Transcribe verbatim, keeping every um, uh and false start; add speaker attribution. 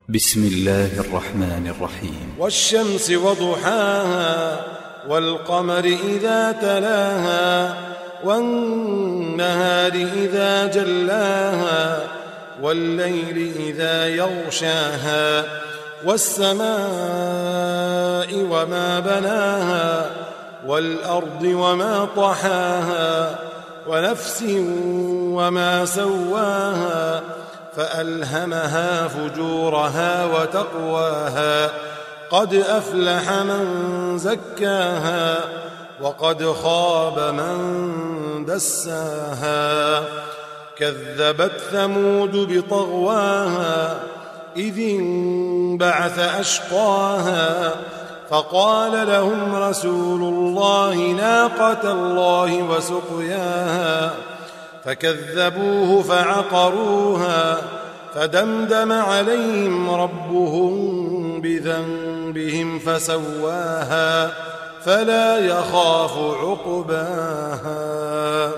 Speaker 1: بسم الله الرحمن الرحيم.
Speaker 2: والشمس وضحاها والقمر إذا تلاها والنهار إذا جلاها والليل إذا يغشاها والسماء وما بناها والأرض وما طحاها ونفس وما سواها فألهمها فجورها وتقواها قد أفلح من زكاها وقد خاب من دساها كذبت ثمود بطغواها إذ انبعث أشقاها فقال لهم رسول الله ناقة الله وسقياها فكذبوه فعقروها فدمدم عليهم ربهم بذنبهم فسواها فلا يخاف عقباها.